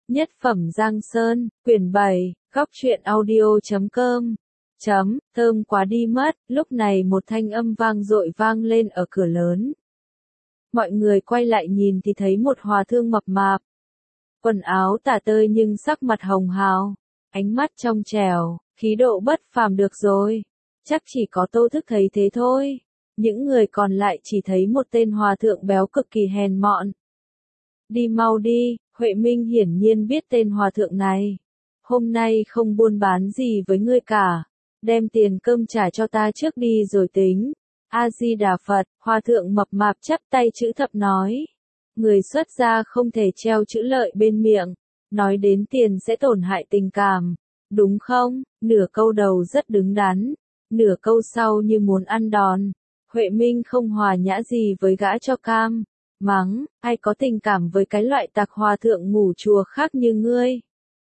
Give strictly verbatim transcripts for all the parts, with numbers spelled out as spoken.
Nhất phẩm Giang Sơn, quyển bảy, góc truyện audio chấm com. Chấm, thơm quá đi mất, lúc này một thanh âm vang dội vang lên ở cửa lớn. Mọi người quay lại nhìn thì thấy một hòa thượng mập mạp. Quần áo tả tơi nhưng sắc mặt hồng hào, ánh mắt trong trẻo, khí độ bất phàm được rồi. Chắc chỉ có Tô Thức thấy thế thôi. Những người còn lại chỉ thấy một tên hòa thượng béo cực kỳ hèn mọn. Đi mau đi, Huệ Minh hiển nhiên biết tên hòa thượng này. Hôm nay không buôn bán gì với ngươi cả. Đem tiền cơm trả cho ta trước đi rồi tính. A-di-đà Phật, hòa thượng mập mạp chắp tay chữ thập nói. Người xuất gia không thể treo chữ lợi bên miệng. Nói đến tiền sẽ tổn hại tình cảm. Đúng không? Nửa câu đầu rất đứng đắn. Nửa câu sau như muốn ăn đòn. Huệ Minh không hòa nhã gì với gã cho cam. Mắng, ai có tình cảm với cái loại tặc hòa thượng ngủ chùa khác như ngươi.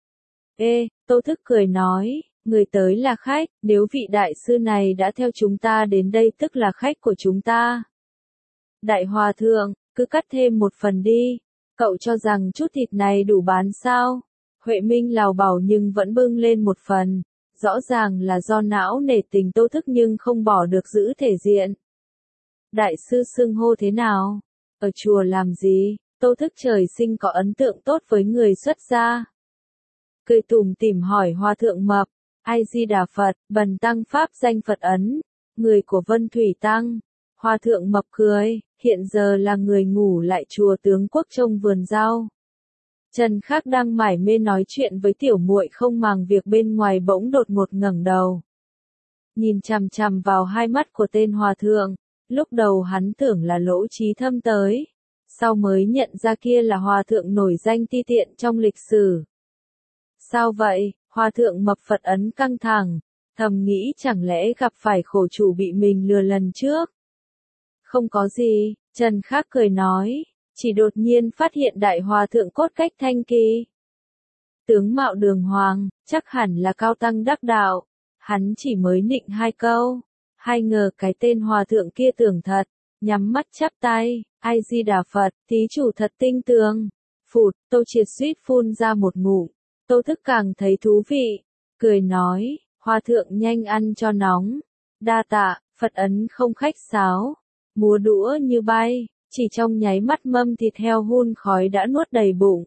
Ê, Tô Thức cười nói, người tới là khách, nếu vị đại sư này đã theo chúng ta đến đây tức là khách của chúng ta. Đại hòa thượng, cứ cắt thêm một phần đi, cậu cho rằng chút thịt này đủ bán sao? Huệ Minh lào bảo nhưng vẫn bưng lên một phần, rõ ràng là do não nể tình Tô Thức nhưng không bỏ được giữ thể diện. Đại sư xưng hô thế nào? Ở chùa làm gì? Tô Thức trời sinh có ấn tượng tốt với người xuất gia. Cười tủm tỉm hỏi hòa thượng mập, A-di-đà Phật, bần tăng pháp danh Phật ấn, người của Vân Thủy Tăng. Hòa thượng mập cười, hiện giờ là người ngủ lại chùa Tướng Quốc trông vườn rau. Trần Khắc đang mải mê nói chuyện với tiểu muội không màng việc bên ngoài bỗng đột ngột ngẩng đầu. Nhìn chằm chằm vào hai mắt của tên hòa thượng. Lúc đầu hắn tưởng là Lỗ Chí Thâm tới, sau mới nhận ra kia là hòa thượng nổi danh ti tiện trong lịch sử. Sao vậy? Hòa thượng mập Phật ấn căng thẳng, thầm nghĩ chẳng lẽ gặp phải khổ chủ bị mình lừa lần trước. Không có gì, Trần Khắc cười nói, chỉ đột nhiên phát hiện đại hòa thượng cốt cách thanh kỳ. Tướng mạo đường hoàng, chắc hẳn là cao tăng đắc đạo, hắn chỉ mới nịnh hai câu. Hai ngờ cái tên hòa thượng kia tưởng thật, nhắm mắt chắp tay, A-di-đà Phật, thí chủ thật tinh tường. Phụt, Tô Triệt suýt phun ra một ngụm, Tô Thức càng thấy thú vị, cười nói, hòa thượng nhanh ăn cho nóng. Đa tạ, Phật ấn không khách sáo, múa đũa như bay, chỉ trong nháy mắt mâm thịt heo hun khói đã nuốt đầy bụng.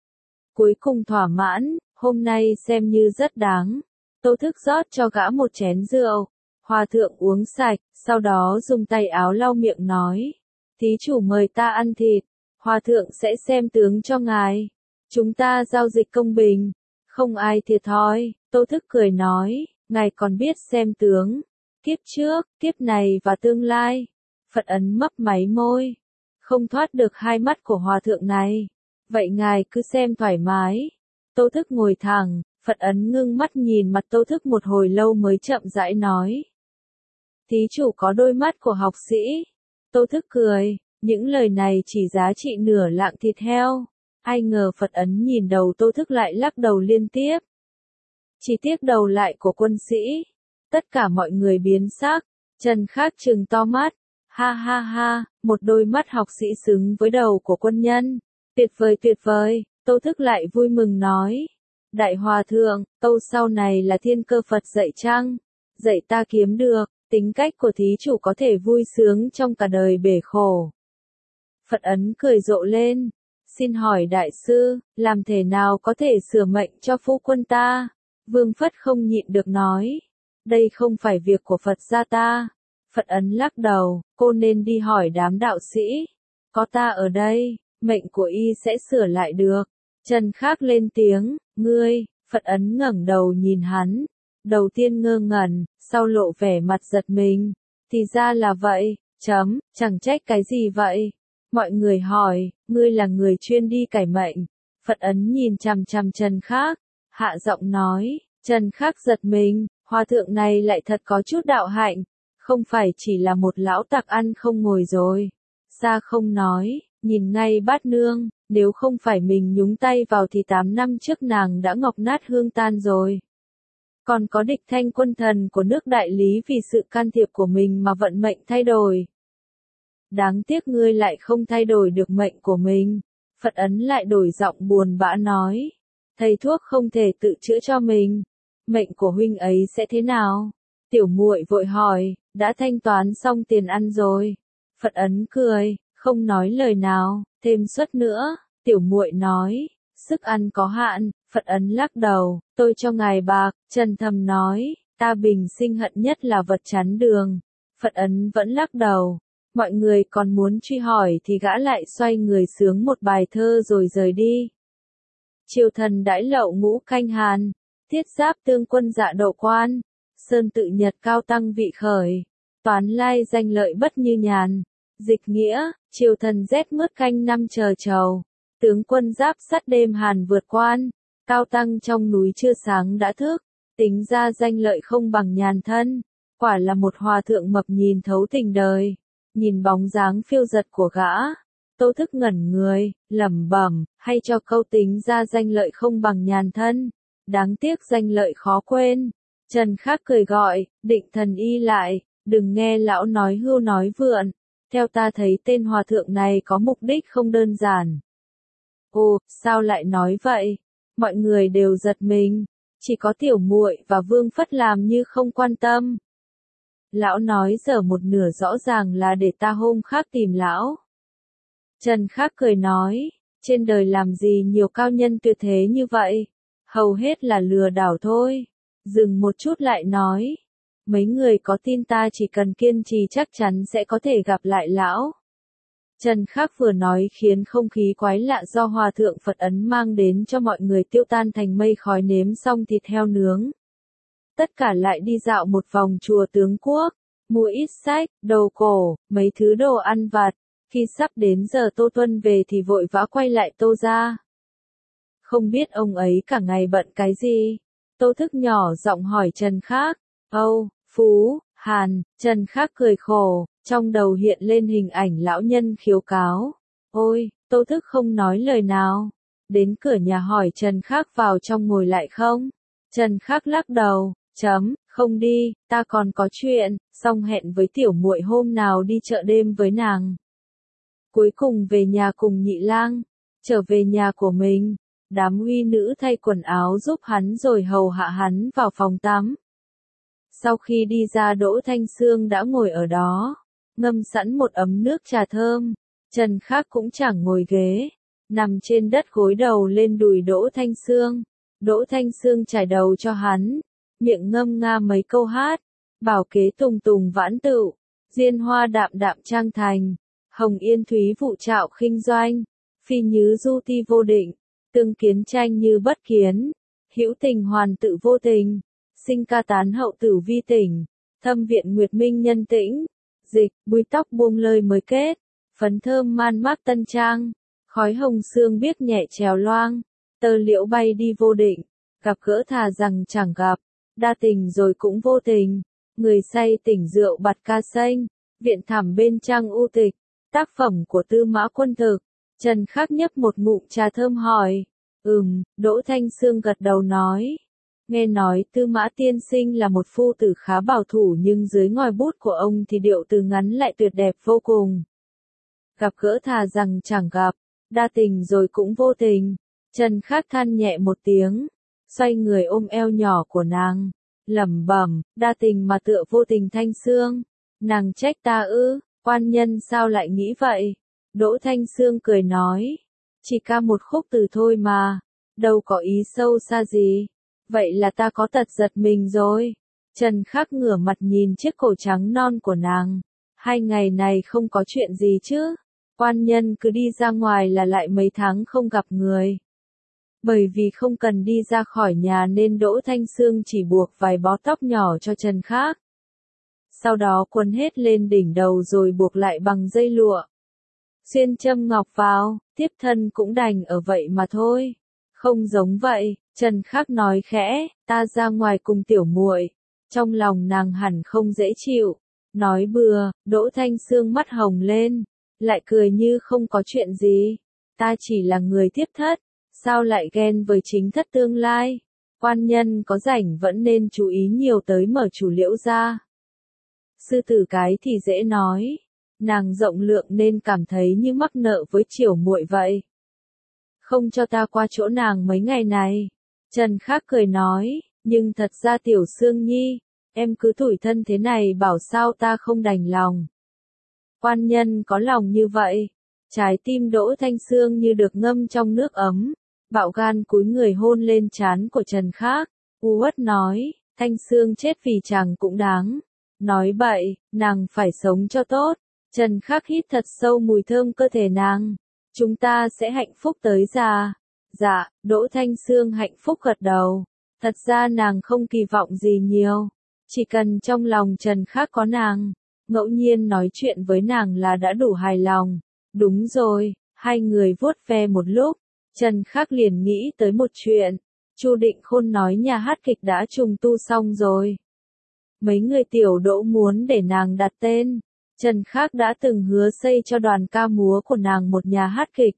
Cuối cùng thỏa mãn, hôm nay xem như rất đáng. Tô Thức rót cho gã một chén rượu. Hòa thượng uống sạch, sau đó dùng tay áo lau miệng nói. Thí chủ mời ta ăn thịt, hòa thượng sẽ xem tướng cho ngài. Chúng ta giao dịch công bình, không ai thiệt thòi. Tô Thức cười nói, ngài còn biết xem tướng. Kiếp trước, kiếp này và tương lai. Phật ấn mấp máy môi, không thoát được hai mắt của hòa thượng này. Vậy ngài cứ xem thoải mái. Tô Thức ngồi thẳng, Phật ấn ngưng mắt nhìn mặt Tô Thức một hồi lâu mới chậm rãi nói. Thí chủ có đôi mắt của học sĩ. Tô Thức cười, những lời này chỉ giá trị nửa lạng thịt heo. Ai ngờ Phật ấn nhìn đầu Tô Thức lại lắc đầu liên tiếp. Chỉ tiếc đầu lại của quân sĩ. Tất cả mọi người biến sắc. Trần Khắc trừng to mắt. Ha ha ha, một đôi mắt học sĩ xứng với đầu của quân nhân. Tuyệt vời tuyệt vời, Tô Thức lại vui mừng nói. Đại hòa thượng, câu sau này là thiên cơ Phật dạy chăng? Dạy ta kiếm được. Tính cách của thí chủ có thể vui sướng trong cả đời bể khổ. Phật ấn cười rộ lên. Xin hỏi đại sư, làm thế nào có thể sửa mệnh cho phu quân ta? Vương Phất không nhịn được nói. Đây không phải việc của Phật gia ta. Phật ấn lắc đầu, cô nên đi hỏi đám đạo sĩ. Có ta ở đây, mệnh của y sẽ sửa lại được. Trần Khắc lên tiếng, ngươi, Phật ấn ngẩng đầu nhìn hắn. Đầu tiên ngơ ngẩn, sau lộ vẻ mặt giật mình. Thì ra là vậy, chấm, chẳng trách cái gì vậy. Mọi người hỏi, ngươi là người chuyên đi cải mệnh. Phật ấn nhìn chằm chằm Trần Khắc, hạ giọng nói, Trần Khắc giật mình, hòa thượng này lại thật có chút đạo hạnh. Không phải chỉ là một lão tặc ăn không ngồi rồi. Xa không nói, nhìn ngay bát nương, nếu không phải mình nhúng tay vào thì tám năm trước nàng đã ngọc nát hương tan rồi. Còn có Địch Thanh quân thần của nước Đại Lý vì sự can thiệp của mình mà vận mệnh thay đổi. Đáng tiếc ngươi lại không thay đổi được mệnh của mình. Phật ấn lại đổi giọng buồn bã nói. thầy thuốc không thể tự chữa cho mình. Mệnh của huynh ấy sẽ thế nào? Tiểu muội vội hỏi, đã thanh toán xong tiền ăn rồi. Phật Ấn cười, không nói lời nào, thêm suất nữa. Tiểu muội nói, sức ăn có hạn. Phật Ấn lắc đầu, tôi cho ngài bạc. Trần Thầm nói, ta bình sinh hận nhất là vật chắn đường. Phật Ấn vẫn lắc đầu. Mọi người còn muốn truy hỏi thì gã lại xoay người sướng một bài thơ rồi rời đi. Triều thần đãi lậu ngũ canh hàn, thiết giáp tương quân dạ độ quan, sơn tự nhật cao tăng vị khởi, toán lai danh lợi bất như nhàn. Dịch nghĩa, triều thần rét mướt canh năm chờ trầu, tướng quân giáp sắt đêm hàn vượt quan, cao tăng trong núi chưa sáng đã thức, tính ra danh lợi không bằng nhàn thân. Quả là một hòa thượng mập nhìn thấu tình đời. Nhìn bóng dáng phiêu giật của gã, Tô Thức ngẩn người, lẩm bẩm, hay cho câu tính ra danh lợi không bằng nhàn thân. Đáng tiếc danh lợi khó quên. Trần Khắc cười gọi, Định Thần y lại, đừng nghe lão nói hưu nói vượn. Theo ta thấy tên hòa thượng này có mục đích không đơn giản. Ồ, sao lại nói vậy? Mọi người đều giật mình, chỉ có Tiểu muội và Vương Phất làm như không quan tâm. Lão nói giờ một nửa rõ ràng là để ta hôm khác tìm lão. Trần Khắc cười nói, trên đời làm gì nhiều cao nhân tuyệt thế như vậy, hầu hết là lừa đảo thôi. Dừng một chút lại nói, mấy người có tin ta chỉ cần kiên trì chắc chắn sẽ có thể gặp lại lão. Trần Khắc vừa nói khiến không khí quái lạ do hòa thượng Phật Ấn mang đến cho mọi người tiêu tan thành mây khói. Nếm xong thịt heo nướng, tất cả lại đi dạo một vòng chùa Tướng Quốc, mua ít sách, đồ cổ, mấy thứ đồ ăn vặt. Khi sắp đến giờ Tô Tuân về thì vội vã quay lại Tô gia. Không biết ông ấy cả ngày bận cái gì? Tô Thức nhỏ giọng hỏi Trần Khắc. Âu, Phú, Hàn. Trần Khắc cười khổ, trong đầu hiện lên hình ảnh lão nhân khiếu cáo. Ôi, Tô Thức không nói lời nào. Đến cửa nhà hỏi Trần Khắc vào trong ngồi lại không? Trần Khắc lắc đầu, chấm, không đi, ta còn có chuyện, xong hẹn với tiểu muội hôm nào đi chợ đêm với nàng. Cuối cùng về nhà cùng Nhị Lang, trở về nhà của mình, đám uy nữ thay quần áo giúp hắn rồi hầu hạ hắn vào phòng tắm. Sau khi đi ra Đỗ Thanh Sương đã ngồi ở đó, ngâm sẵn một ấm nước trà thơm. Trần Khắc cũng chẳng ngồi ghế, nằm trên đất gối đầu lên đùi Đỗ Thanh Sương. Đỗ Thanh Sương trải đầu cho hắn, miệng ngâm nga mấy câu hát, bảo kế tùng tùng vãn tựu, diên hoa đạm đạm trang thành, hồng yên thúy vụ trạo khinh doanh, phi nhứ du ti vô định, tương kiến tranh như bất kiến, hữu tình hoàn tự vô tình, sinh ca tán hậu tử vi tỉnh, thâm viện nguyệt minh nhân tĩnh, dịch, búi tóc buông lơi mới kết, phấn thơm man mác tân trang, khói hồng sương biếc nhẹ trèo loang, tơ liễu bay đi vô định, gặp gỡ thà rằng chẳng gặp, đa tình rồi cũng vô tình, người say tỉnh rượu bạt ca xanh, viện thẳm bên trang u tịch, tác phẩm của Tư Mã Quân Thực. Trần Khắc nhấp một ngụm trà thơm hỏi, ừm, Đỗ Thanh Sương gật đầu nói, nghe nói Tư Mã tiên sinh là một phu tử khá bảo thủ nhưng dưới ngòi bút của ông thì điệu từ ngắn lại tuyệt đẹp vô cùng. Gặp gỡ thà rằng chẳng gặp, đa tình rồi cũng vô tình. Trần Khắc than nhẹ một tiếng, xoay người ôm eo nhỏ của nàng, lẩm bẩm, đa tình mà tựa vô tình Thanh Sương, nàng trách ta ư, quan nhân sao lại nghĩ vậy? Đỗ Thanh Sương cười nói, chỉ ca một khúc từ thôi mà, đâu có ý sâu xa gì, vậy là ta có tật giật mình rồi. Trần Khắc ngửa mặt nhìn chiếc cổ trắng non của nàng, hai ngày này không có chuyện gì chứ, quan nhân cứ đi ra ngoài là lại mấy tháng không gặp người. Bởi vì không cần đi ra khỏi nhà nên Đỗ Thanh Sương chỉ buộc vài bó tóc nhỏ cho Trần Khắc. Sau đó quấn hết lên đỉnh đầu rồi buộc lại bằng dây lụa. Xuyên châm ngọc vào, tiếp thân cũng đành ở vậy mà thôi. Không giống vậy, Trần Khắc nói khẽ, ta ra ngoài cùng tiểu muội. Trong lòng nàng hẳn không dễ chịu. Nói bừa, Đỗ Thanh Sương mắt hồng lên, lại cười như không có chuyện gì. Ta chỉ là người tiếp thất, sao lại ghen với chính thất tương lai? Quan nhân có rảnh vẫn nên chú ý nhiều tới Mở Chủ Liễu gia. Sư tử cái thì dễ nói, nàng rộng lượng nên cảm thấy như mắc nợ với Triều muội vậy. Không cho ta qua chỗ nàng mấy ngày này. Trần Khắc cười nói, nhưng thật ra Tiểu Sương Nhi, em cứ tủi thân thế này bảo sao ta không đành lòng. Quan nhân có lòng như vậy. Trái tim Đỗ Thanh Sương như được ngâm trong nước ấm, bạo gan cúi người hôn lên trán của Trần Khắc, u uất nói, Thanh Sương chết vì chàng cũng đáng. Nói bậy, nàng phải sống cho tốt. Trần Khắc hít thật sâu mùi thơm cơ thể nàng. Chúng ta sẽ hạnh phúc tới già. Dạ, Đỗ Thanh Sương hạnh phúc gật đầu. Thật ra nàng không kỳ vọng gì nhiều. Chỉ cần trong lòng Trần Khắc có nàng, ngẫu nhiên nói chuyện với nàng là đã đủ hài lòng. Đúng rồi, hai người vuốt ve một lúc, Trần Khắc liền nghĩ tới một chuyện. Chu Định Khôn nói nhà hát kịch đã trùng tu xong rồi. Mấy người tiểu Đỗ muốn để nàng đặt tên. Trần Khắc đã từng hứa xây cho đoàn ca múa của nàng một nhà hát kịch.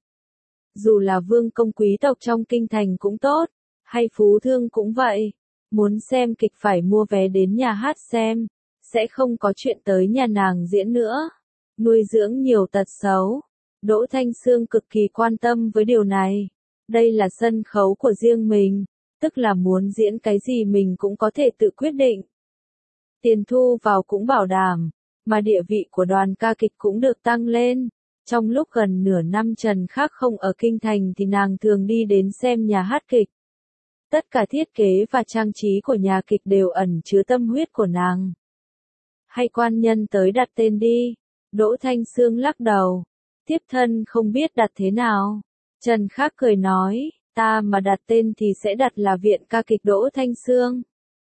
Dù là vương công quý tộc trong kinh thành cũng tốt, hay phú thương cũng vậy. Muốn xem kịch phải mua vé đến nhà hát xem, sẽ không có chuyện tới nhà nàng diễn nữa. Nuôi dưỡng nhiều tật xấu. Đỗ Thanh Sương cực kỳ quan tâm với điều này. Đây là sân khấu của riêng mình, tức là muốn diễn cái gì mình cũng có thể tự quyết định. Tiền thu vào cũng bảo đảm, mà địa vị của đoàn ca kịch cũng được tăng lên. Trong lúc gần nửa năm Trần Khắc không ở kinh thành thì nàng thường đi đến xem nhà hát kịch. Tất cả thiết kế và trang trí của nhà kịch đều ẩn chứa tâm huyết của nàng. Hay quan nhân tới đặt tên đi. Đỗ Thanh Sương lắc đầu. Tiếp thân không biết đặt thế nào. Trần Khắc cười nói, ta mà đặt tên thì sẽ đặt là Viện Ca Kịch Đỗ Thanh Sương.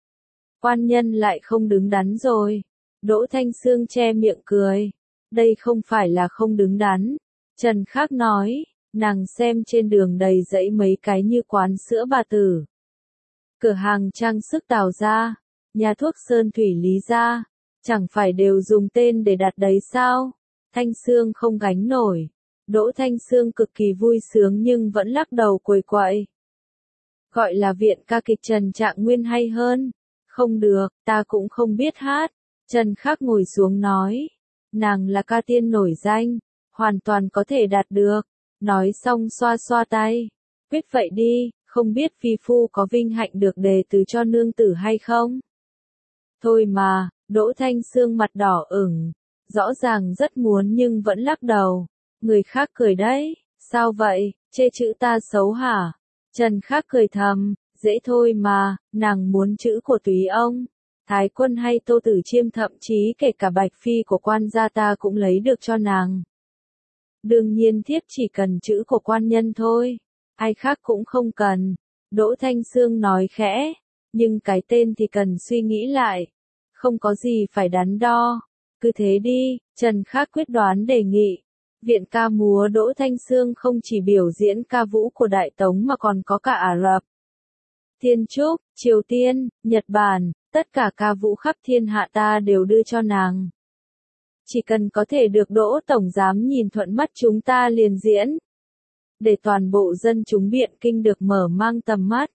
Quan nhân lại không đứng đắn rồi. Đỗ Thanh Sương che miệng cười. Đây không phải là không đứng đắn. Trần Khắc nói, nàng xem trên đường đầy dãy mấy cái như quán sữa bà tử, cửa hàng trang sức Tào gia, nhà thuốc Sơn Thủy Lý gia, chẳng phải đều dùng tên để đặt đấy sao? Thanh Sương không gánh nổi. Đỗ Thanh Sương cực kỳ vui sướng nhưng vẫn lắc đầu quầy quậy. Gọi là Viện Ca Kịch Trần Trạng Nguyên hay hơn. Không được, ta cũng không biết hát. Trần Khắc ngồi xuống nói. Nàng là ca tiên nổi danh, hoàn toàn có thể đạt được. Nói xong xoa xoa tay. Quyết vậy đi, không biết phi phu có vinh hạnh được đề từ cho nương tử hay không? Thôi mà, Đỗ Thanh Sương mặt đỏ ửng. Rõ ràng rất muốn nhưng vẫn lắc đầu. Người khác cười đấy, sao vậy, chê chữ ta xấu hả? Trần Khắc cười thầm, dễ thôi mà, nàng muốn chữ của Túy ông. Thái Quân hay Tô Tử Chiêm thậm chí kể cả Bạch Phi của quan gia ta cũng lấy được cho nàng. Đương nhiên thiếp chỉ cần chữ của quan nhân thôi, ai khác cũng không cần. Đỗ Thanh Sương nói khẽ, nhưng cái tên thì cần suy nghĩ lại. Không có gì phải đắn đo. Cứ thế đi, Trần Khắc quyết đoán đề nghị. Viện ca múa Đỗ Thanh Sương không chỉ biểu diễn ca vũ của Đại Tống mà còn có cả Ả Rập, Thiên Trúc, Triều Tiên, Nhật Bản, tất cả ca vũ khắp thiên hạ ta đều đưa cho nàng. Chỉ cần có thể được Đỗ Tổng Giám nhìn thuận mắt chúng ta liền diễn. Để toàn bộ dân chúng Biện Kinh được mở mang tầm mắt.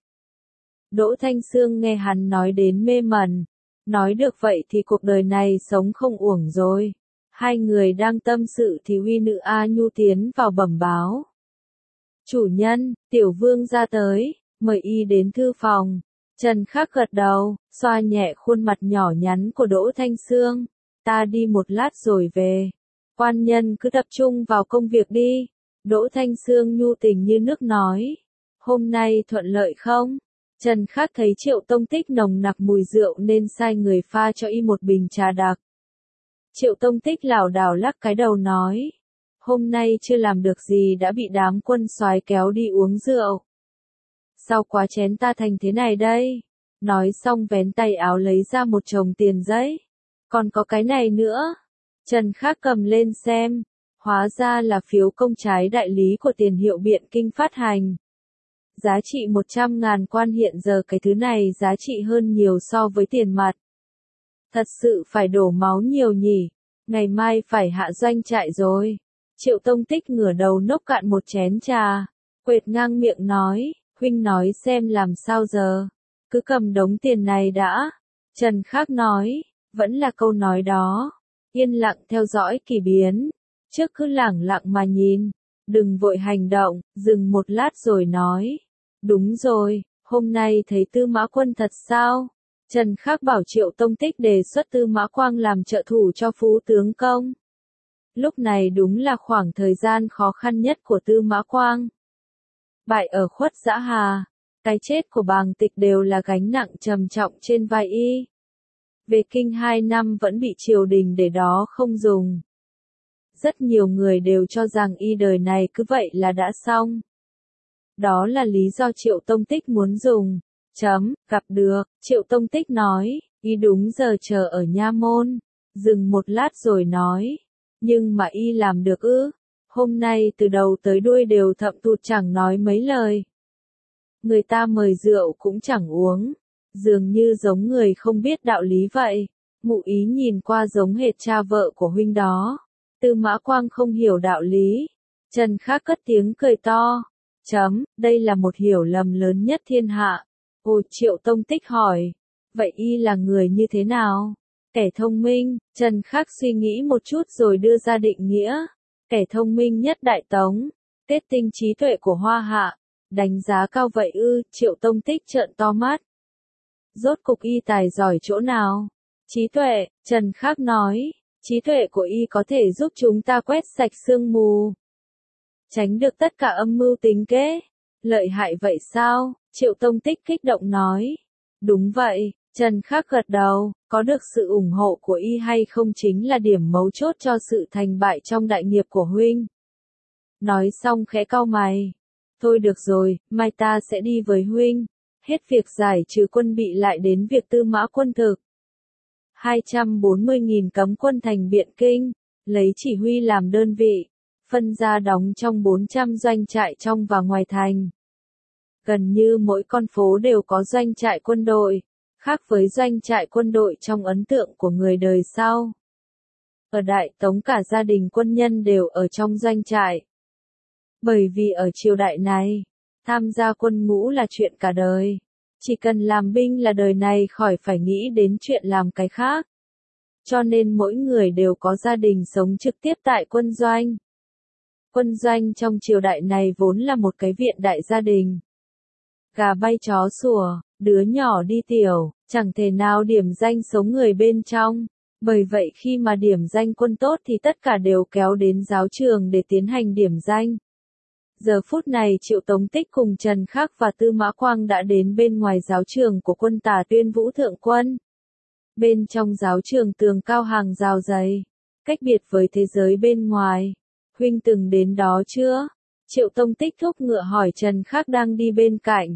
Đỗ Thanh Sương nghe hắn nói đến mê mẩn. Nói được vậy thì cuộc đời này sống không uổng rồi. Hai người đang tâm sự thì huy nữ A Nhu tiến vào bẩm báo. Chủ nhân, tiểu vương ra tới, mời y đến thư phòng. Trần Khắc gật đầu, xoa nhẹ khuôn mặt nhỏ nhắn của Đỗ Thanh Sương. Ta đi một lát rồi về. Quan nhân cứ tập trung vào công việc đi. Đỗ Thanh Sương nhu tình như nước nói. Hôm nay thuận lợi không? Trần Khắc thấy Triệu Tông Tích nồng nặc mùi rượu nên sai người pha cho y một bình trà đặc. Triệu Tông Tích lảo đảo lắc cái đầu nói. Hôm nay chưa làm được gì đã bị đám quân soái kéo đi uống rượu. Sao quá chén ta thành thế này đây? Nói xong vén tay áo lấy ra một chồng tiền giấy. Còn có cái này nữa. Trần Khắc cầm lên xem. Hóa ra là phiếu công trái đại lý của Tiền Hiệu Biện Kinh phát hành. Giá trị một trăm ngàn quan hiện giờ cái thứ này giá trị hơn nhiều so với tiền mặt. Thật sự phải đổ máu nhiều nhỉ. Ngày mai phải hạ doanh trại rồi. Triệu Tông Tích ngửa đầu nốc cạn một chén trà. Quệt ngang miệng nói. Huynh nói xem làm sao giờ. Cứ cầm đống tiền này đã. Trần Khắc nói. Vẫn là câu nói đó. Yên lặng theo dõi kỳ biến. Trước cứ lẳng lặng mà nhìn. Đừng vội hành động. Dừng một lát rồi nói. Đúng rồi. Hôm nay thấy Tư Mã Quân thật sao? Trần Khắc bảo Triệu Tông Tích đề xuất Tư Mã Quang làm trợ thủ cho Phú tướng công. Lúc này đúng là khoảng thời gian khó khăn nhất của Tư Mã Quang. Bại ở Khuất Dã Hà, cái chết của Bàng Tịch đều là gánh nặng trầm trọng trên vai y. Về kinh hai năm vẫn bị triều đình để đó không dùng. Rất nhiều người đều cho rằng y đời này cứ vậy là đã xong. Đó là lý do Triệu Tông Tích muốn dùng. Chấm, gặp được, Triệu Tông Tích nói, y đúng giờ chờ ở nha môn. Dừng một lát rồi nói, nhưng mà y làm được ư? Hôm nay từ đầu tới đuôi đều thậm thụt chẳng nói mấy lời. Người ta mời rượu cũng chẳng uống, dường như giống người không biết đạo lý vậy. Mụ Ý nhìn qua giống hệt cha vợ của huynh đó. Tư Mã Quang không hiểu đạo lý. Trần Khắc cất tiếng cười to. Chấm, đây là một hiểu lầm lớn nhất thiên hạ. Ồ, Triệu Tông Tích hỏi, vậy y là người như thế nào? Kẻ thông minh. Trần Khắc suy nghĩ một chút rồi đưa ra định nghĩa. Kẻ thông minh nhất Đại Tống, kết tinh trí tuệ của Hoa Hạ. Đánh giá cao vậy ư? Triệu Tông Tích trợn to mắt. Rốt cục y tài giỏi chỗ nào? Trí tuệ, Trần Khắc nói, trí tuệ của y có thể giúp chúng ta quét sạch sương mù, tránh được tất cả âm mưu tính kế. Lợi hại vậy sao? Triệu Tông Tích kích động nói. Đúng vậy, Trần Khắc gật đầu, có được sự ủng hộ của y hay không chính là điểm mấu chốt cho sự thành bại trong đại nghiệp của huynh. Nói xong khẽ cau mày. Thôi được rồi, mai ta sẽ đi với huynh. Hết việc giải trừ quân bị lại đến việc Tư Mã Quân thực. hai trăm bốn mươi nghìn cấm quân thành Biện Kinh, lấy chỉ huy làm đơn vị, phân ra đóng trong bốn trăm doanh trại trong và ngoài thành. Gần như mỗi con phố đều có doanh trại quân đội, khác với doanh trại quân đội trong ấn tượng của người đời sau. Ở Đại Tống cả gia đình quân nhân đều ở trong doanh trại. Bởi vì ở triều đại này, tham gia quân ngũ là chuyện cả đời. Chỉ cần làm binh là đời này khỏi phải nghĩ đến chuyện làm cái khác. Cho nên mỗi người đều có gia đình sống trực tiếp tại quân doanh. Quân doanh trong triều đại này vốn là một cái viện đại gia đình. Gà bay chó sủa, đứa nhỏ đi tiểu, chẳng thể nào điểm danh số người bên trong. Bởi vậy khi mà điểm danh quân tốt thì tất cả đều kéo đến giáo trường để tiến hành điểm danh. Giờ phút này Triệu Tông Tích cùng Trần Khắc và Tư Mã Quang đã đến bên ngoài giáo trường của quân Tả Tuyên Vũ Thượng Quân. Bên trong giáo trường tường cao hàng rào dày, cách biệt với thế giới bên ngoài. Huynh từng đến đó chưa? Triệu Tông Tích thúc ngựa hỏi Trần Khắc đang đi bên cạnh.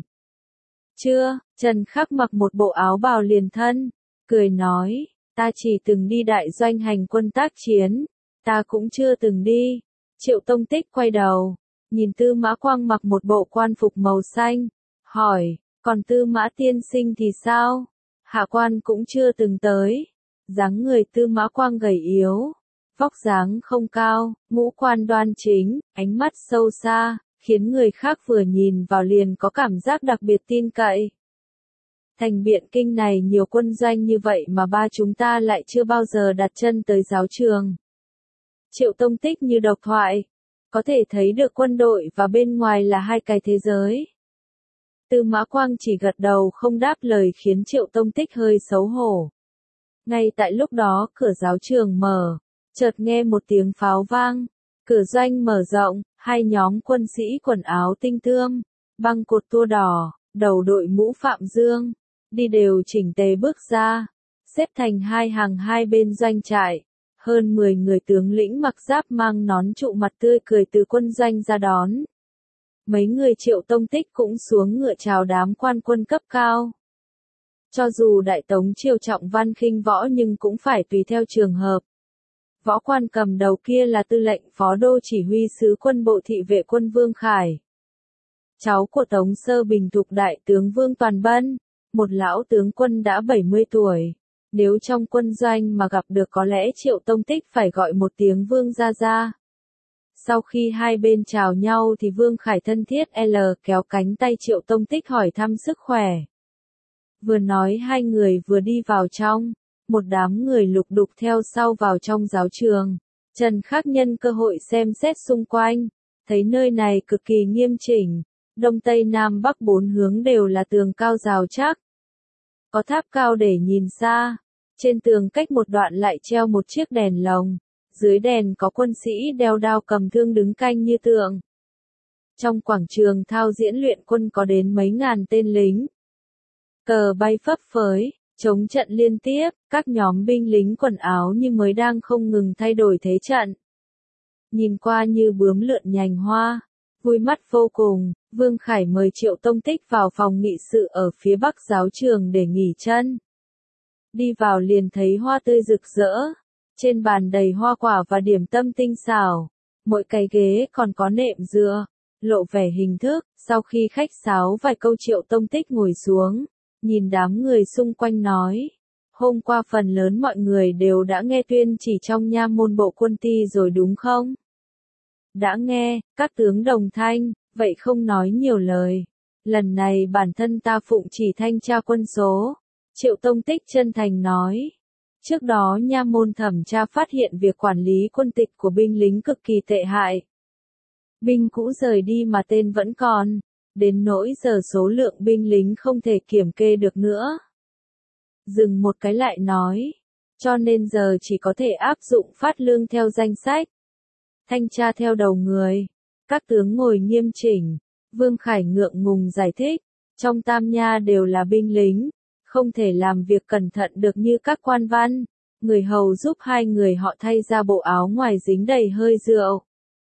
Chưa, Trần Khắc mặc một bộ áo bào liền thân, cười nói, ta chỉ từng đi đại doanh hành quân tác chiến, ta cũng chưa từng đi. Triệu Tông Tích quay đầu, nhìn Tư Mã Quang mặc một bộ quan phục màu xanh, hỏi, còn Tư Mã tiên sinh thì sao? Hạ quan cũng chưa từng tới. Dáng người Tư Mã Quang gầy yếu, vóc dáng không cao, ngũ quan đoan chính, ánh mắt sâu xa, khiến người khác vừa nhìn vào liền có cảm giác đặc biệt tin cậy. Thành Biện Kinh này nhiều quân doanh như vậy mà ba chúng ta lại chưa bao giờ đặt chân tới giáo trường. Triệu Tông Tích như độc thoại, có thể thấy được quân đội và bên ngoài là hai cái thế giới. Tư Mã Quang chỉ gật đầu không đáp lời khiến Triệu Tông Tích hơi xấu hổ. Ngay tại lúc đó cửa giáo trường mở, chợt nghe một tiếng pháo vang, cửa doanh mở rộng, hai nhóm quân sĩ quần áo tinh tươm, băng cột tua đỏ, đầu đội mũ phạm dương, đi đều chỉnh tề bước ra, xếp thành hai hàng hai bên doanh trại. Hơn mười người tướng lĩnh mặc giáp mang nón trụ mặt tươi cười từ quân doanh ra đón. Mấy người Triệu Tông Tích cũng xuống ngựa chào đám quan quân cấp cao. Cho dù Đại Tống triều trọng văn khinh võ nhưng cũng phải tùy theo trường hợp. Võ quan cầm đầu kia là tư lệnh phó đô chỉ huy sứ quân bộ thị vệ quân Vương Khải. Cháu của Tống Sơ Bình Thục Đại tướng Vương Toàn Bân, một lão tướng quân đã bảy mươi tuổi. Nếu trong quân doanh mà gặp được có lẽ Triệu Tông Tích phải gọi một tiếng Vương gia gia. Sau khi hai bên chào nhau thì Vương Khải thân thiết L kéo cánh tay Triệu Tông Tích hỏi thăm sức khỏe. Vừa nói hai người vừa đi vào trong, một đám người lục đục theo sau vào trong giáo trường. Trần Khắc nhân cơ hội xem xét xung quanh, thấy nơi này cực kỳ nghiêm chỉnh, Đông Tây Nam Bắc bốn hướng đều là tường cao rào chắc. Có tháp cao để nhìn xa. Trên tường cách một đoạn lại treo một chiếc đèn lồng. Dưới đèn có quân sĩ đeo đao cầm thương đứng canh như tượng. Trong quảng trường thao diễn luyện quân có đến mấy ngàn tên lính. Cờ bay phấp phới, chống trận liên tiếp, các nhóm binh lính quần áo như mới đang không ngừng thay đổi thế trận. Nhìn qua như bướm lượn nhành hoa, vui mắt vô cùng. Vương Khải mời Triệu Tông Tích vào phòng nghị sự ở phía bắc giáo trường để nghỉ chân. Đi vào liền thấy hoa tươi rực rỡ, trên bàn đầy hoa quả và điểm tâm tinh xảo, mỗi cái ghế còn có nệm dựa, lộ vẻ hình thức. Sau khi khách sáo vài câu Triệu Tông Tích ngồi xuống, nhìn đám người xung quanh nói, hôm qua phần lớn mọi người đều đã nghe tuyên chỉ trong nha môn bộ quân ty rồi đúng không? Đã nghe, các tướng đồng thanh, vậy không nói nhiều lời. Lần này bản thân ta phụng chỉ thanh tra quân số. Triệu Tông Tích chân thành nói. Trước đó nha môn thẩm tra phát hiện việc quản lý quân tịch của binh lính cực kỳ tệ hại. Binh cũ rời đi mà tên vẫn còn. Đến nỗi giờ số lượng binh lính không thể kiểm kê được nữa. Dừng một cái lại nói. Cho nên giờ chỉ có thể áp dụng phát lương theo danh sách. Thanh tra theo đầu người. Các tướng ngồi nghiêm chỉnh. Vương Khải ngượng ngùng giải thích. Trong Tam Nha đều là binh lính. Không thể làm việc cẩn thận được như các quan văn. Người hầu giúp hai người họ thay ra bộ áo ngoài dính đầy hơi rượu.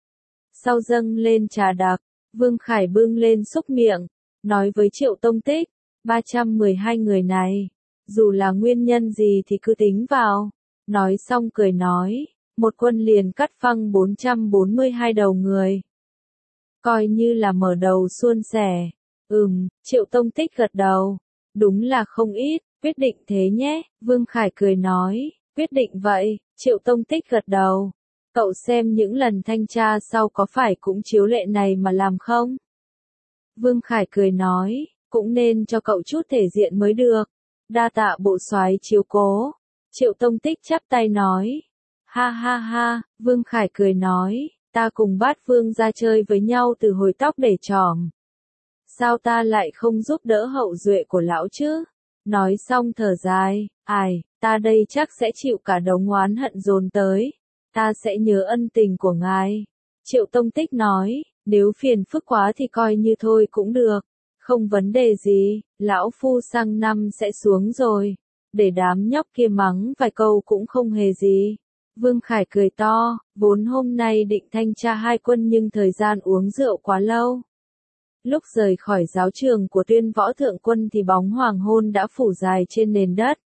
Sau dâng lên trà đặc, Vương Khải bưng lên xúc miệng. Nói với Triệu Tông Tích. ba trăm mười hai người này. Dù là nguyên nhân gì thì cứ tính vào. Nói xong cười nói. Một quân liền cắt phăng bốn trăm bốn mươi hai đầu người. Coi như là mở đầu suôn sẻ. Ừm, Triệu Tông Tích gật đầu. Đúng là không ít, quyết định thế nhé. Vương Khải cười nói. Quyết định vậy, Triệu Tông Tích gật đầu. Cậu xem những lần thanh tra sau có phải cũng chiếu lệ này mà làm không? Vương Khải cười nói. Cũng nên cho cậu chút thể diện mới được. Đa tạ bộ soái chiếu cố. Triệu Tông Tích chắp tay nói. Ha ha ha, Vương Khải cười nói, ta cùng Bát Vương ra chơi với nhau từ hồi tóc để tròm. Sao ta lại không giúp đỡ hậu duệ của lão chứ? Nói xong thở dài, ai, ta đây chắc sẽ chịu cả đống oán hận dồn tới. Ta sẽ nhớ ân tình của ngài. Triệu Tông Tích nói, nếu phiền phức quá thì coi như thôi cũng được. Không vấn đề gì, lão phu sang năm sẽ xuống rồi. Để đám nhóc kia mắng vài câu cũng không hề gì. Vương Khải cười to, vốn hôm nay định thanh tra hai quân nhưng thời gian uống rượu quá lâu. Lúc rời khỏi giáo trường của Tuyên Võ Thượng Quân thì bóng hoàng hôn đã phủ dài trên nền đất.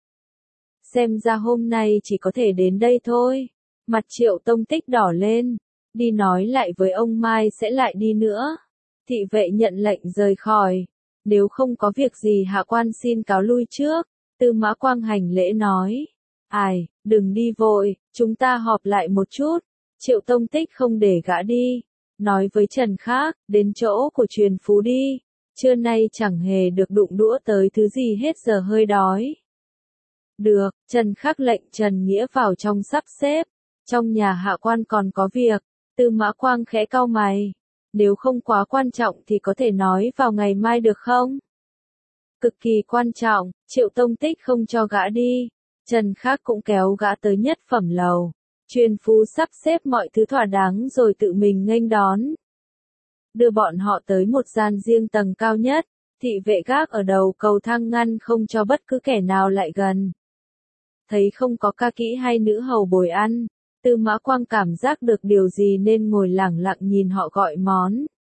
Xem ra hôm nay chỉ có thể đến đây thôi. Mặt Triệu Tông Tích đỏ lên, đi nói lại với ông Mai sẽ lại đi nữa. Thị vệ nhận lệnh rời khỏi. Nếu không có việc gì hạ quan xin cáo lui trước. Tư Mã Quang hành lễ nói. Ai, đừng đi vội, chúng ta họp lại một chút. Triệu Tông Tích không để gã đi. Nói với Trần Khác, đến chỗ của Truyền Phú đi. Trưa nay chẳng hề được đụng đũa tới thứ gì hết giờ hơi đói. Được, Trần Khác lệnh Trần Nghĩa vào trong sắp xếp. Trong nhà hạ quan còn có việc. Tư Mã Quang khẽ cau mày. Nếu không quá quan trọng thì có thể nói vào ngày mai được không? Cực kỳ quan trọng, Triệu Tông Tích không cho gã đi. Trần Khác cũng kéo gã tới nhất phẩm lầu. Truyền Phú sắp xếp mọi thứ thỏa đáng rồi tự mình nghênh đón. Đưa bọn họ tới một gian riêng tầng cao nhất. Thị vệ gác ở đầu cầu thang ngăn không cho bất cứ kẻ nào lại gần. Thấy không có ca kỹ hay nữ hầu bồi ăn. Tư Mã Quang cảm giác được điều gì nên ngồi lẳng lặng nhìn họ gọi món.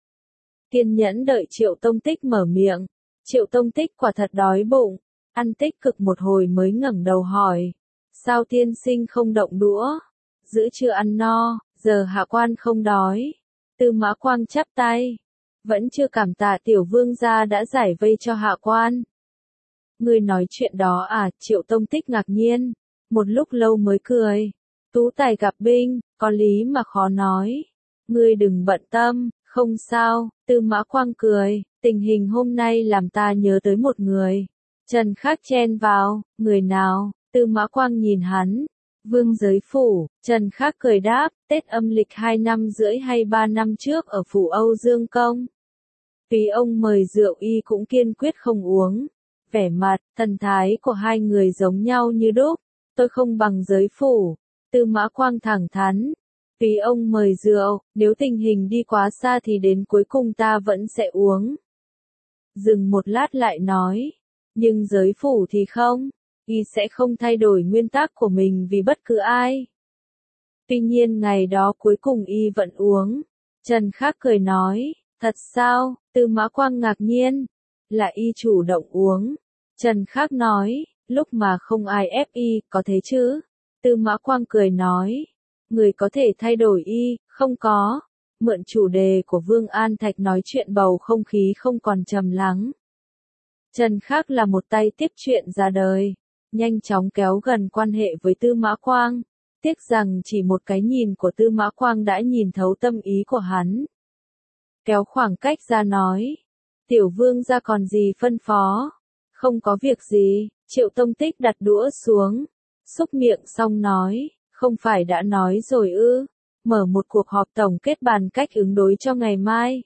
Kiên nhẫn đợi Triệu Tông Tích mở miệng. Triệu Tông Tích quả thật đói bụng. Ăn tích cực một hồi mới ngẩng đầu hỏi. Sao tiên sinh không động đũa? Giữ chưa ăn no, giờ hạ quan không đói. Tư Mã Quang chắp tay. Vẫn chưa cảm tạ tiểu vương gia đã giải vây cho hạ quan. Ngươi nói chuyện đó à? Triệu Tông Tích ngạc nhiên. Một lúc lâu mới cười. Tú tài gặp binh, có lý mà khó nói. Ngươi đừng bận tâm, không sao. Tư Mã Quang cười. Tình hình hôm nay làm ta nhớ tới một người. Trần Khác chen vào, người nào? Tư Mã Quang nhìn hắn. Vương Giới Phủ. Trần Khác cười đáp, Tết âm lịch hai năm rưỡi hay ba năm trước ở phủ Âu Dương Công. Tuy ông mời rượu y cũng kiên quyết không uống. Vẻ mặt, thần thái của hai người giống nhau như đúc. Tôi không bằng giới phủ. Tư Mã Quang thẳng thắn. Tuy ông mời rượu, nếu tình hình đi quá xa thì đến cuối cùng ta vẫn sẽ uống. Dừng một lát lại nói. Nhưng giới phủ thì không. Y sẽ không thay đổi nguyên tắc của mình vì bất cứ ai. Tuy nhiên ngày đó cuối cùng y vẫn uống. Trần Khắc cười nói. Thật sao? Tư Mã Quang ngạc nhiên. Là y chủ động uống. Trần Khắc nói. Lúc mà không ai ép y, có thế chứ? Tư Mã Quang cười nói. Người có thể thay đổi y, không có. Mượn chủ đề của Vương An Thạch nói chuyện bầu không khí không còn trầm lắng. Trần Khắc là một tay tiếp chuyện ra đời. Nhanh chóng kéo gần quan hệ với Tư Mã Quang. Tiếc rằng chỉ một cái nhìn của Tư Mã Quang đã nhìn thấu tâm ý của hắn. Kéo khoảng cách ra nói. Tiểu vương gia còn gì phân phó? Không có việc gì, Triệu Tông Tích đặt đũa xuống. Xúc miệng xong nói, không phải đã nói rồi ư, mở một cuộc họp tổng kết bàn cách ứng đối cho ngày mai.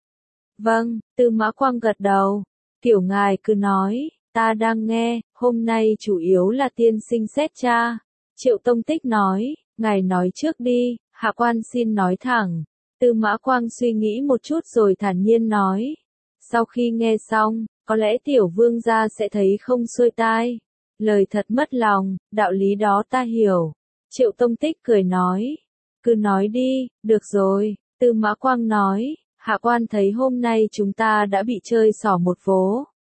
Vâng, Tư Mã Quang gật đầu. Tiểu ngài cứ nói, ta đang nghe, hôm nay chủ yếu là tiên sinh xét tra. Triệu Tông Tích nói, ngài nói trước đi, hạ quan xin nói thẳng. Tư Mã Quang suy nghĩ một chút rồi thản nhiên nói. Sau khi nghe xong, có lẽ tiểu vương gia sẽ thấy không xuôi tai. Lời thật mất lòng, đạo lý đó ta hiểu. Triệu Tông Tích cười nói. Cứ nói đi, được rồi. Tư Mã Quang nói, hạ quan thấy hôm nay chúng ta đã bị chơi xỏ một vố.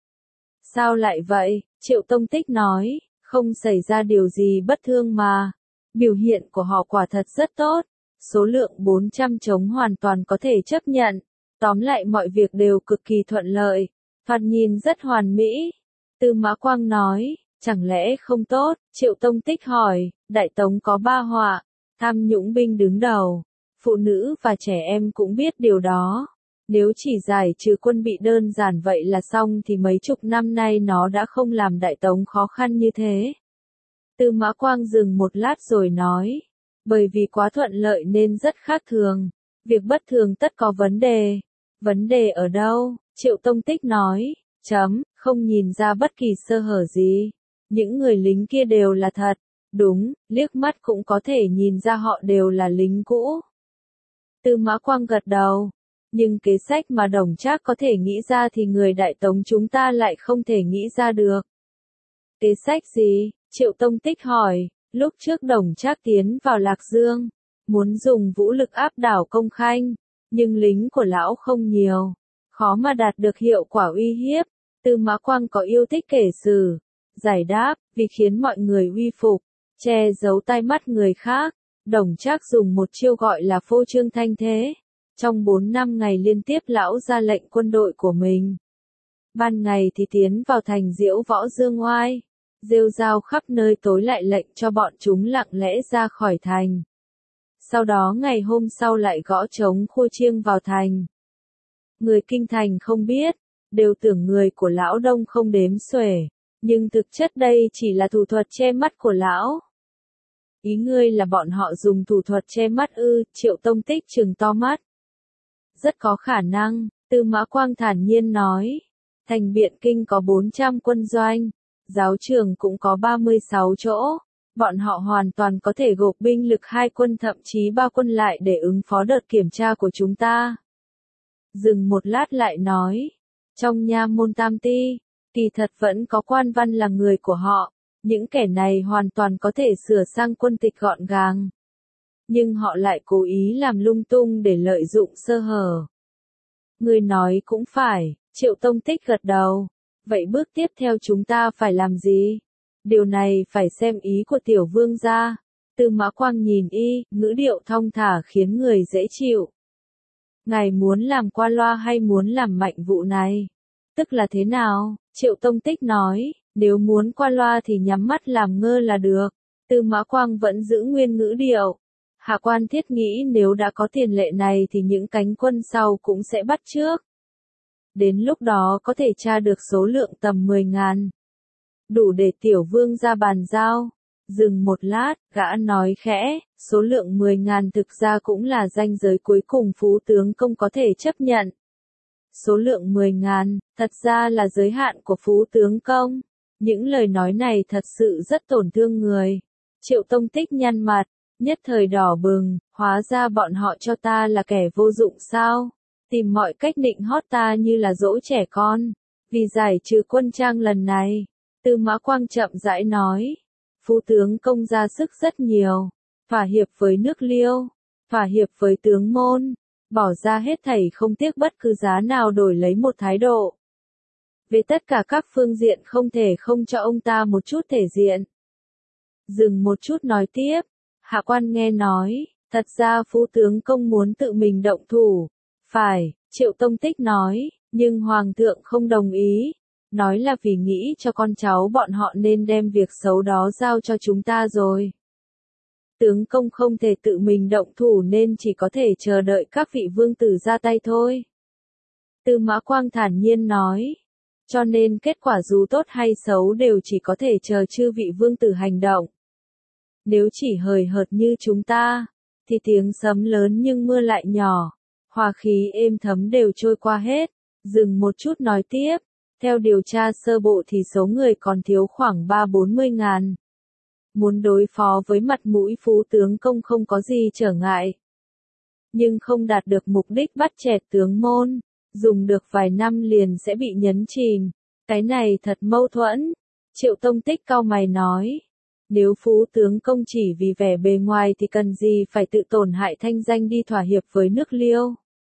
Sao lại vậy? Triệu Tông Tích nói, không xảy ra điều gì bất thương mà. Biểu hiện của họ quả thật rất tốt. Số lượng bốn trăm trống hoàn toàn có thể chấp nhận. Tóm lại mọi việc đều cực kỳ thuận lợi. Thoạt nhìn rất hoàn mỹ. Tư Mã Quang nói, chẳng lẽ không tốt? Triệu Tông Tích hỏi, Đại Tống có ba họa, tham nhũng binh đứng đầu. Phụ nữ và trẻ em cũng biết điều đó. Nếu chỉ giải trừ quân bị đơn giản vậy là xong thì mấy chục năm nay nó đã không làm Đại Tống khó khăn như thế. Tư Mã Quang dừng một lát rồi nói, bởi vì quá thuận lợi nên rất khác thường. Việc bất thường tất có vấn đề. Vấn đề ở đâu? Triệu Tông Tích nói, chấm, không nhìn ra bất kỳ sơ hở gì. Những người lính kia đều là thật. Đúng, liếc mắt cũng có thể nhìn ra họ đều là lính cũ. Tư Mã Quang gật đầu. Nhưng kế sách mà Đồng Trác có thể nghĩ ra thì người Đại Tống chúng ta lại không thể nghĩ ra được. Kế sách gì? Triệu Tông Tích hỏi. Lúc trước Đồng Trác tiến vào Lạc Dương, muốn dùng vũ lực áp đảo Công Khanh, nhưng lính của lão không nhiều, khó mà đạt được hiệu quả uy hiếp. Tư Mã Quang có yêu thích kể sử, giải đáp, vì khiến mọi người uy phục, che giấu tai mắt người khác. Đồng Trác dùng một chiêu gọi là phô trương thanh thế. Trong bốn năm ngày liên tiếp lão ra lệnh quân đội của mình. Ban ngày thì tiến vào thành Diễu Võ Dương Oai, rêu rao khắp nơi, tối lại lệnh cho bọn chúng lặng lẽ ra khỏi thành. Sau đó ngày hôm sau lại gõ trống khua chiêng vào thành. Người kinh thành không biết, đều tưởng người của lão đông không đếm xuể, nhưng thực chất đây chỉ là thủ thuật che mắt của lão. Ý ngươi là bọn họ dùng thủ thuật che mắt ư? Triệu Tông Tích trừng to mắt. Rất có khả năng, Tư Mã Quang thản nhiên nói. Thành Biện Kinh có bốn trăm quân doanh, giáo trường cũng có ba mươi sáu chỗ. Bọn họ hoàn toàn có thể gộp binh lực hai quân thậm chí ba quân lại để ứng phó đợt kiểm tra của chúng ta. Dừng một lát lại nói. Trong nha môn Tam Ti, kỳ thật vẫn có quan văn là người của họ. Những kẻ này hoàn toàn có thể sửa sang quân tịch gọn gàng. Nhưng họ lại cố ý làm lung tung để lợi dụng sơ hở. Người nói cũng phải, Triệu Tông Tích gật đầu. Vậy bước tiếp theo chúng ta phải làm gì? Điều này phải xem ý của tiểu vương gia. Tư Mã Quang nhìn y, ngữ điệu thong thả khiến người dễ chịu. Ngài muốn làm qua loa hay muốn làm mạnh vụ này? Tức là thế nào? Triệu Tông Tích nói, nếu muốn qua loa thì nhắm mắt làm ngơ là được. Tư Mã Quang vẫn giữ nguyên ngữ điệu. Hạ quan thiết nghĩ nếu đã có tiền lệ này thì những cánh quân sau cũng sẽ bắt chước. Đến lúc đó có thể tra được số lượng tầm mười ngàn. Đủ để tiểu vương ra bàn giao. Dừng một lát, gã nói khẽ, số lượng mười ngàn thực ra cũng là ranh giới cuối cùng Phú tướng công có thể chấp nhận. số lượng mười ngàn, thật ra là giới hạn của Phú tướng công. Những lời nói này thật sự rất tổn thương người. Triệu Tông Tích nhăn mặt, nhất thời đỏ bừng, hóa ra bọn họ cho ta là kẻ vô dụng sao? Tìm mọi cách nịnh hót ta như là dỗ trẻ con. Vì giải trừ quân trang lần này, Tư Mã Quang chậm rãi nói, Phú tướng công ra sức rất nhiều, thỏa hiệp với nước Liêu, thỏa hiệp với tướng môn, bỏ ra hết thảy không tiếc bất cứ giá nào đổi lấy một thái độ. Về tất cả các phương diện không thể không cho ông ta một chút thể diện. Dừng một chút nói tiếp, hạ quan nghe nói, thật ra Phú tướng công muốn tự mình động thủ. Phải, Triệu Tông Tích nói, nhưng Hoàng thượng không đồng ý, nói là vì nghĩ cho con cháu bọn họ nên đem việc xấu đó giao cho chúng ta rồi. Tướng công không thể tự mình động thủ nên chỉ có thể chờ đợi các vị vương tử ra tay thôi. Tư Mã Quang thản nhiên nói, cho nên kết quả dù tốt hay xấu đều chỉ có thể chờ chư vị vương tử hành động. Nếu chỉ hời hợt như chúng ta, thì tiếng sấm lớn nhưng mưa lại nhỏ, hòa khí êm thấm đều trôi qua hết. Dừng một chút nói tiếp, theo điều tra sơ bộ thì số người còn thiếu khoảng ba bốn mươi ngàn. Muốn đối phó với mặt mũi Phú tướng công không có gì trở ngại. Nhưng không đạt được mục đích bắt chẹt tướng môn, dùng được vài năm liền sẽ bị nhấn chìm. Cái này thật mâu thuẫn. Triệu Tông Tích cau mày nói, nếu Phú tướng công chỉ vì vẻ bề ngoài thì cần gì phải tự tổn hại thanh danh đi thỏa hiệp với nước Liêu.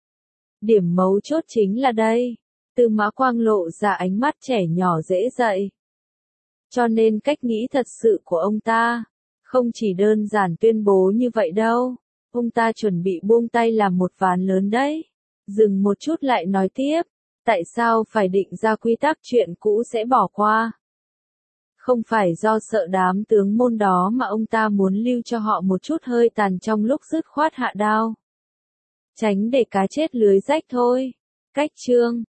Điểm mấu chốt chính là đây. Tư Mã Quang lộ ra ánh mắt trẻ nhỏ dễ dạy. Cho nên cách nghĩ thật sự của ông ta, không chỉ đơn giản tuyên bố như vậy đâu. Ông ta chuẩn bị buông tay làm một ván lớn đấy. Dừng một chút lại nói tiếp, tại sao phải định ra quy tắc chuyện cũ sẽ bỏ qua? Không phải do sợ đám tướng môn đó mà ông ta muốn lưu cho họ một chút hơi tàn trong lúc dứt khoát hạ đao. Tránh để cá chết lưới rách thôi. Cách chương